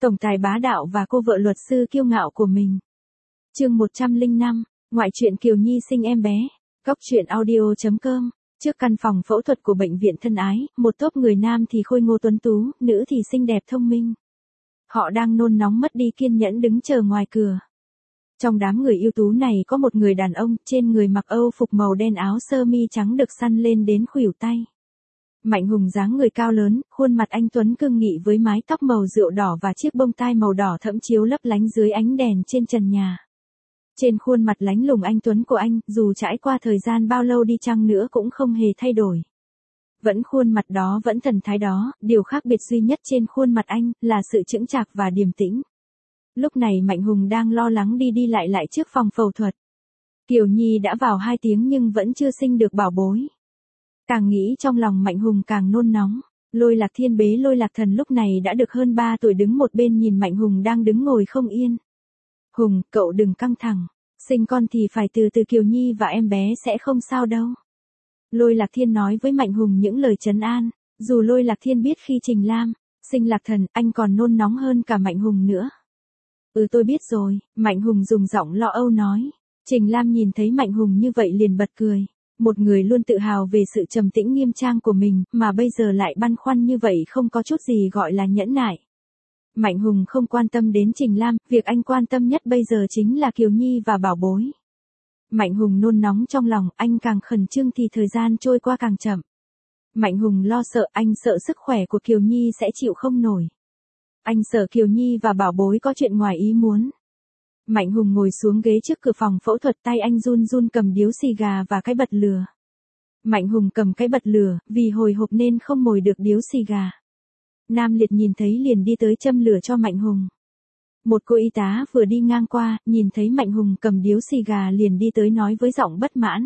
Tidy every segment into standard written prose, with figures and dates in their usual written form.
Tổng tài bá đạo và cô vợ luật sư kiêu ngạo của mình. Chương 105, ngoại truyện Kiều Nhi sinh em bé. Góc truyện audio.com. Trước căn phòng phẫu thuật của bệnh viện thân ái, một tốp người nam thì khôi ngô tuấn tú, nữ thì xinh đẹp thông minh. Họ đang nôn nóng mất đi kiên nhẫn đứng chờ ngoài cửa. Trong đám người ưu tú này có một người đàn ông, trên người mặc âu phục màu đen, áo sơ mi trắng được săn lên đến khuỷu tay. Mạnh Hùng dáng người cao lớn, khuôn mặt anh tuấn cương nghị với mái tóc màu rượu đỏ và chiếc bông tai màu đỏ thẫm chiếu lấp lánh dưới ánh đèn trên trần nhà. Trên khuôn mặt lánh lùng anh tuấn của anh, dù trải qua thời gian bao lâu đi chăng nữa cũng không hề thay đổi. Vẫn khuôn mặt đó, vẫn thần thái đó, điều khác biệt duy nhất trên khuôn mặt anh là sự chững chạc và điềm tĩnh. Lúc này Mạnh Hùng đang lo lắng đi lại trước phòng phẫu thuật. Kiều Nhi đã vào 2 tiếng nhưng vẫn chưa sinh được bảo bối. Càng nghĩ trong lòng Mạnh Hùng càng nôn nóng. Lôi Lạc Thiên bế Lôi Lạc Thần lúc này đã được hơn 3 tuổi đứng một bên nhìn Mạnh Hùng đang đứng ngồi không yên. Hùng, cậu đừng căng thẳng. Sinh con thì phải từ từ, Kiều Nhi và em bé sẽ không sao đâu. Lôi Lạc Thiên nói với Mạnh Hùng những lời trấn an. Dù Lôi Lạc Thiên biết khi Trình Lam sinh Lạc Thần, anh còn nôn nóng hơn cả Mạnh Hùng nữa. Tôi biết rồi, Mạnh Hùng dùng giọng lo âu nói. Trình Lam nhìn thấy Mạnh Hùng như vậy liền bật cười. Một người luôn tự hào về sự trầm tĩnh nghiêm trang của mình, mà bây giờ lại băn khoăn như vậy không có chút gì gọi là nhẫn nại. Mạnh Hùng không quan tâm đến Trình Lam, việc anh quan tâm nhất bây giờ chính là Kiều Nhi và bảo bối. Mạnh Hùng nôn nóng trong lòng, anh càng khẩn trương thì thời gian trôi qua càng chậm. Mạnh Hùng lo sợ, anh sợ sức khỏe của Kiều Nhi sẽ chịu không nổi. Anh sợ Kiều Nhi và bảo bối có chuyện ngoài ý muốn. Mạnh Hùng ngồi xuống ghế trước cửa phòng phẫu thuật, tay anh run run cầm điếu xì gà và cái bật lửa. Mạnh Hùng cầm cái bật lửa, vì hồi hộp nên không mồi được điếu xì gà. Nam Liệt nhìn thấy liền đi tới châm lửa cho Mạnh Hùng. Một cô y tá vừa đi ngang qua, nhìn thấy Mạnh Hùng cầm điếu xì gà liền đi tới nói với giọng bất mãn.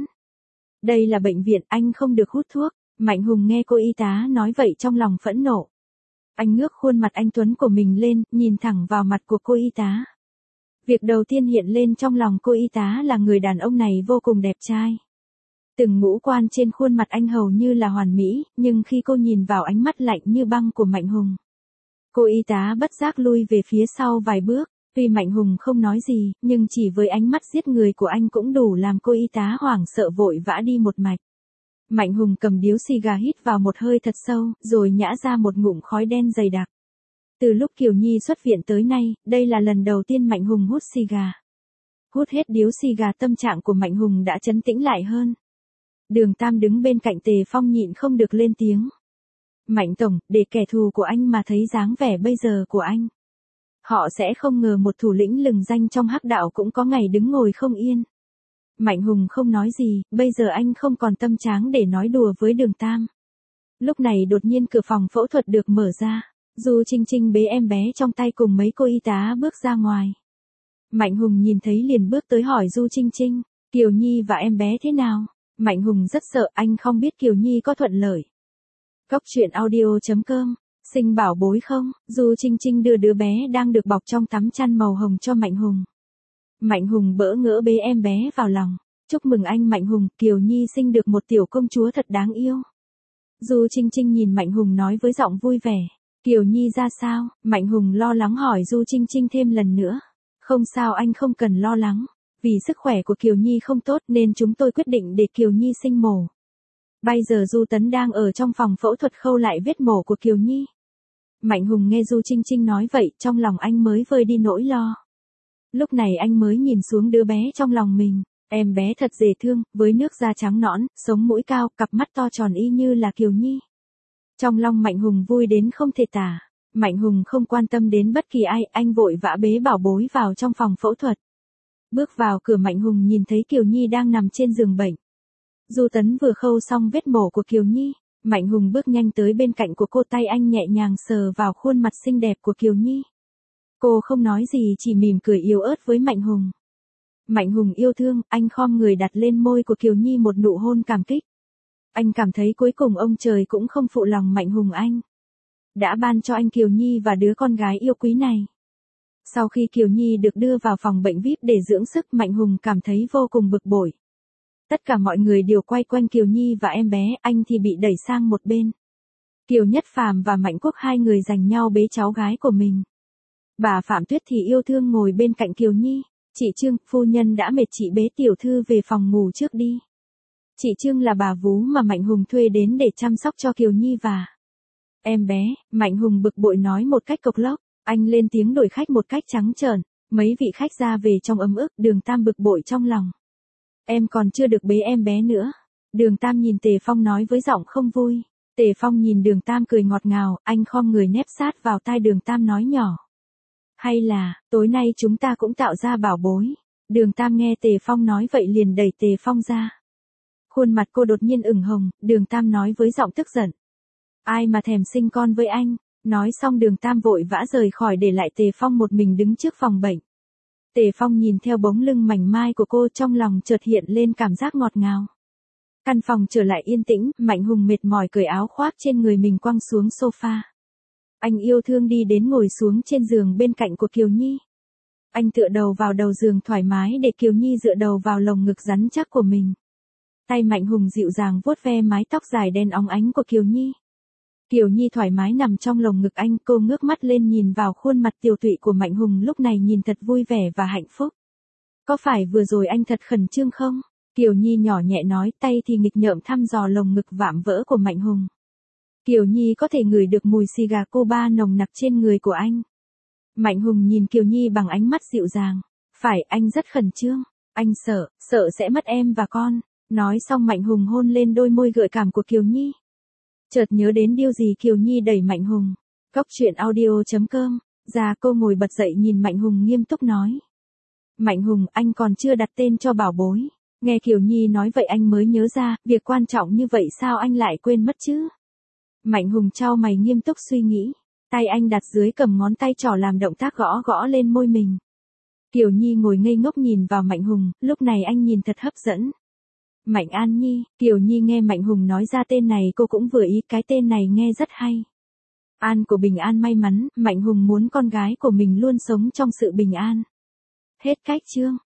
Đây là bệnh viện, anh không được hút thuốc. Mạnh Hùng nghe cô y tá nói vậy trong lòng phẫn nộ. Anh ngước khuôn mặt anh tuấn của mình lên, nhìn thẳng vào mặt của cô y tá. Việc đầu tiên hiện lên trong lòng cô y tá là người đàn ông này vô cùng đẹp trai. Từng ngũ quan trên khuôn mặt anh hầu như là hoàn mỹ, nhưng khi cô nhìn vào ánh mắt lạnh như băng của Mạnh Hùng, cô y tá bất giác lui về phía sau vài bước. Tuy Mạnh Hùng không nói gì, nhưng chỉ với ánh mắt giết người của anh cũng đủ làm cô y tá hoảng sợ vội vã đi một mạch. Mạnh Hùng cầm điếu xì gà hít vào một hơi thật sâu, rồi nhả ra một ngụm khói đen dày đặc. Từ lúc Kiều Nhi xuất viện tới nay, đây là lần đầu tiên Mạnh Hùng hút xì gà. Hút hết điếu xì gà, tâm trạng của Mạnh Hùng đã trấn tĩnh lại hơn. Đường Tam đứng bên cạnh Tề Phong nhịn không được lên tiếng. Mạnh tổng, để kẻ thù của anh mà thấy dáng vẻ bây giờ của anh, họ sẽ không ngờ một thủ lĩnh lừng danh trong hắc đạo cũng có ngày đứng ngồi không yên. Mạnh Hùng không nói gì, bây giờ anh không còn tâm trạng để nói đùa với Đường Tam. Lúc này đột nhiên cửa phòng phẫu thuật được mở ra. Du Trinh Trinh bế em bé trong tay cùng mấy cô y tá bước ra ngoài. Mạnh Hùng nhìn thấy liền bước tới hỏi Du Trinh Trinh, Kiều Nhi và em bé thế nào? Mạnh Hùng rất sợ, anh không biết Kiều Nhi có thuận lợi. Góc truyện audio.com. Sinh bảo bối không? Du Trinh Trinh đưa đứa bé đang được bọc trong tấm chăn màu hồng cho Mạnh Hùng. Mạnh Hùng bỡ ngỡ bế em bé vào lòng. Chúc mừng anh Mạnh Hùng, Kiều Nhi sinh được một tiểu công chúa thật đáng yêu. Du Trinh Trinh nhìn Mạnh Hùng nói với giọng vui vẻ. Kiều Nhi ra sao? Mạnh Hùng lo lắng hỏi Du Trinh Trinh thêm lần nữa. Không sao, anh không cần lo lắng. Vì sức khỏe của Kiều Nhi không tốt nên chúng tôi quyết định để Kiều Nhi sinh mổ. Bây giờ Du Tấn đang ở trong phòng phẫu thuật khâu lại vết mổ của Kiều Nhi. Mạnh Hùng nghe Du Trinh Trinh nói vậy, trong lòng anh mới vơi đi nỗi lo. Lúc này anh mới nhìn xuống đứa bé trong lòng mình. Em bé thật dễ thương, với nước da trắng nõn, sống mũi cao, cặp mắt to tròn y như là Kiều Nhi. Trong lòng Mạnh Hùng vui đến không thể tả. Mạnh Hùng không quan tâm đến bất kỳ ai, anh vội vã bế bảo bối vào trong phòng phẫu thuật. Bước vào cửa Mạnh Hùng nhìn thấy Kiều Nhi đang nằm trên giường bệnh. Du Tấn vừa khâu xong vết mổ của Kiều Nhi. Mạnh Hùng bước nhanh tới bên cạnh của cô, tay anh nhẹ nhàng sờ vào khuôn mặt xinh đẹp của Kiều Nhi. Cô không nói gì, chỉ mỉm cười yếu ớt với Mạnh Hùng. Mạnh Hùng yêu thương, anh khom người đặt lên môi của Kiều Nhi một nụ hôn cảm kích. Anh cảm thấy cuối cùng ông trời cũng không phụ lòng Mạnh Hùng anh. Đã ban cho anh Kiều Nhi và đứa con gái yêu quý này. Sau khi Kiều Nhi được đưa vào phòng bệnh VIP để dưỡng sức, Mạnh Hùng cảm thấy vô cùng bực bội. Tất cả mọi người đều quay quanh Kiều Nhi và em bé, anh thì bị đẩy sang một bên. Kiều Nhất Phàm và Mạnh Quốc hai người giành nhau bế cháu gái của mình. Bà Phạm Tuyết thì yêu thương ngồi bên cạnh Kiều Nhi. Chị Trương, phu nhân đã mệt chị bế tiểu thư về phòng ngủ trước đi. Chị Trương là bà vú mà Mạnh Hùng thuê đến để chăm sóc cho Kiều Nhi và em bé. Mạnh Hùng bực bội nói một cách cộc lốc. Anh lên tiếng đuổi khách một cách trắng trợn. Mấy vị khách ra về trong ấm ức. Đường Tam bực bội trong lòng. Em còn chưa được bế em bé nữa. Đường Tam nhìn Tề Phong nói với giọng không vui. Tề Phong nhìn Đường Tam cười ngọt ngào. Anh khom người nép sát vào tai Đường Tam nói nhỏ. Hay là, tối nay chúng ta cũng tạo ra bảo bối. Đường Tam nghe Tề Phong nói vậy liền đẩy Tề Phong ra. Khuôn mặt cô đột nhiên ửng hồng. Đường Tam nói với giọng tức giận. Ai mà thèm sinh con với anh. Nói xong Đường Tam vội vã rời khỏi để lại Tề Phong một mình đứng trước phòng bệnh. Tề Phong nhìn theo bóng lưng mảnh mai của cô, trong lòng chợt hiện lên cảm giác ngọt ngào. Căn phòng trở lại yên tĩnh. Mạnh Hùng mệt mỏi cởi áo khoác trên người mình quăng xuống sofa. Anh yêu thương đi đến ngồi xuống trên giường bên cạnh của Kiều Nhi. Anh tựa đầu vào đầu giường thoải mái để Kiều Nhi dựa đầu vào lồng ngực rắn chắc của mình. Tay Mạnh Hùng dịu dàng vuốt ve mái tóc dài đen óng ánh của Kiều Nhi. Kiều Nhi thoải mái nằm trong lồng ngực anh, cô ngước mắt lên nhìn vào khuôn mặt tiều tụy của Mạnh Hùng lúc này nhìn thật vui vẻ và hạnh phúc. Có phải vừa rồi anh thật khẩn trương không? Kiều Nhi nhỏ nhẹ nói, tay thì nghịch ngợm thăm dò lồng ngực vạm vỡ của Mạnh Hùng. Kiều Nhi có thể ngửi được mùi xì gà Cuba nồng nặc trên người của anh. Mạnh Hùng nhìn Kiều Nhi bằng ánh mắt dịu dàng. Phải, anh rất khẩn trương. Anh sợ sẽ mất em và con. Nói xong Mạnh Hùng hôn lên đôi môi gợi cảm của Kiều Nhi. Chợt nhớ đến điều gì Kiều Nhi đẩy Mạnh Hùng. Cốc truyện audio.com. Ra cô ngồi bật dậy nhìn Mạnh Hùng nghiêm túc nói. Mạnh Hùng, anh còn chưa đặt tên cho bảo bối. Nghe Kiều Nhi nói vậy anh mới nhớ ra, việc quan trọng như vậy sao anh lại quên mất chứ? Mạnh Hùng chau mày nghiêm túc suy nghĩ. Tay anh đặt dưới cầm ngón tay trỏ làm động tác gõ gõ lên môi mình. Kiều Nhi ngồi ngây ngốc nhìn vào Mạnh Hùng, lúc này anh nhìn thật hấp dẫn. Mạnh An Nhi. Kiều Nhi nghe Mạnh Hùng nói ra tên này cô cũng vừa ý, cái tên này nghe rất hay. An của bình an may mắn, Mạnh Hùng muốn con gái của mình luôn sống trong sự bình an. Hết cách chương.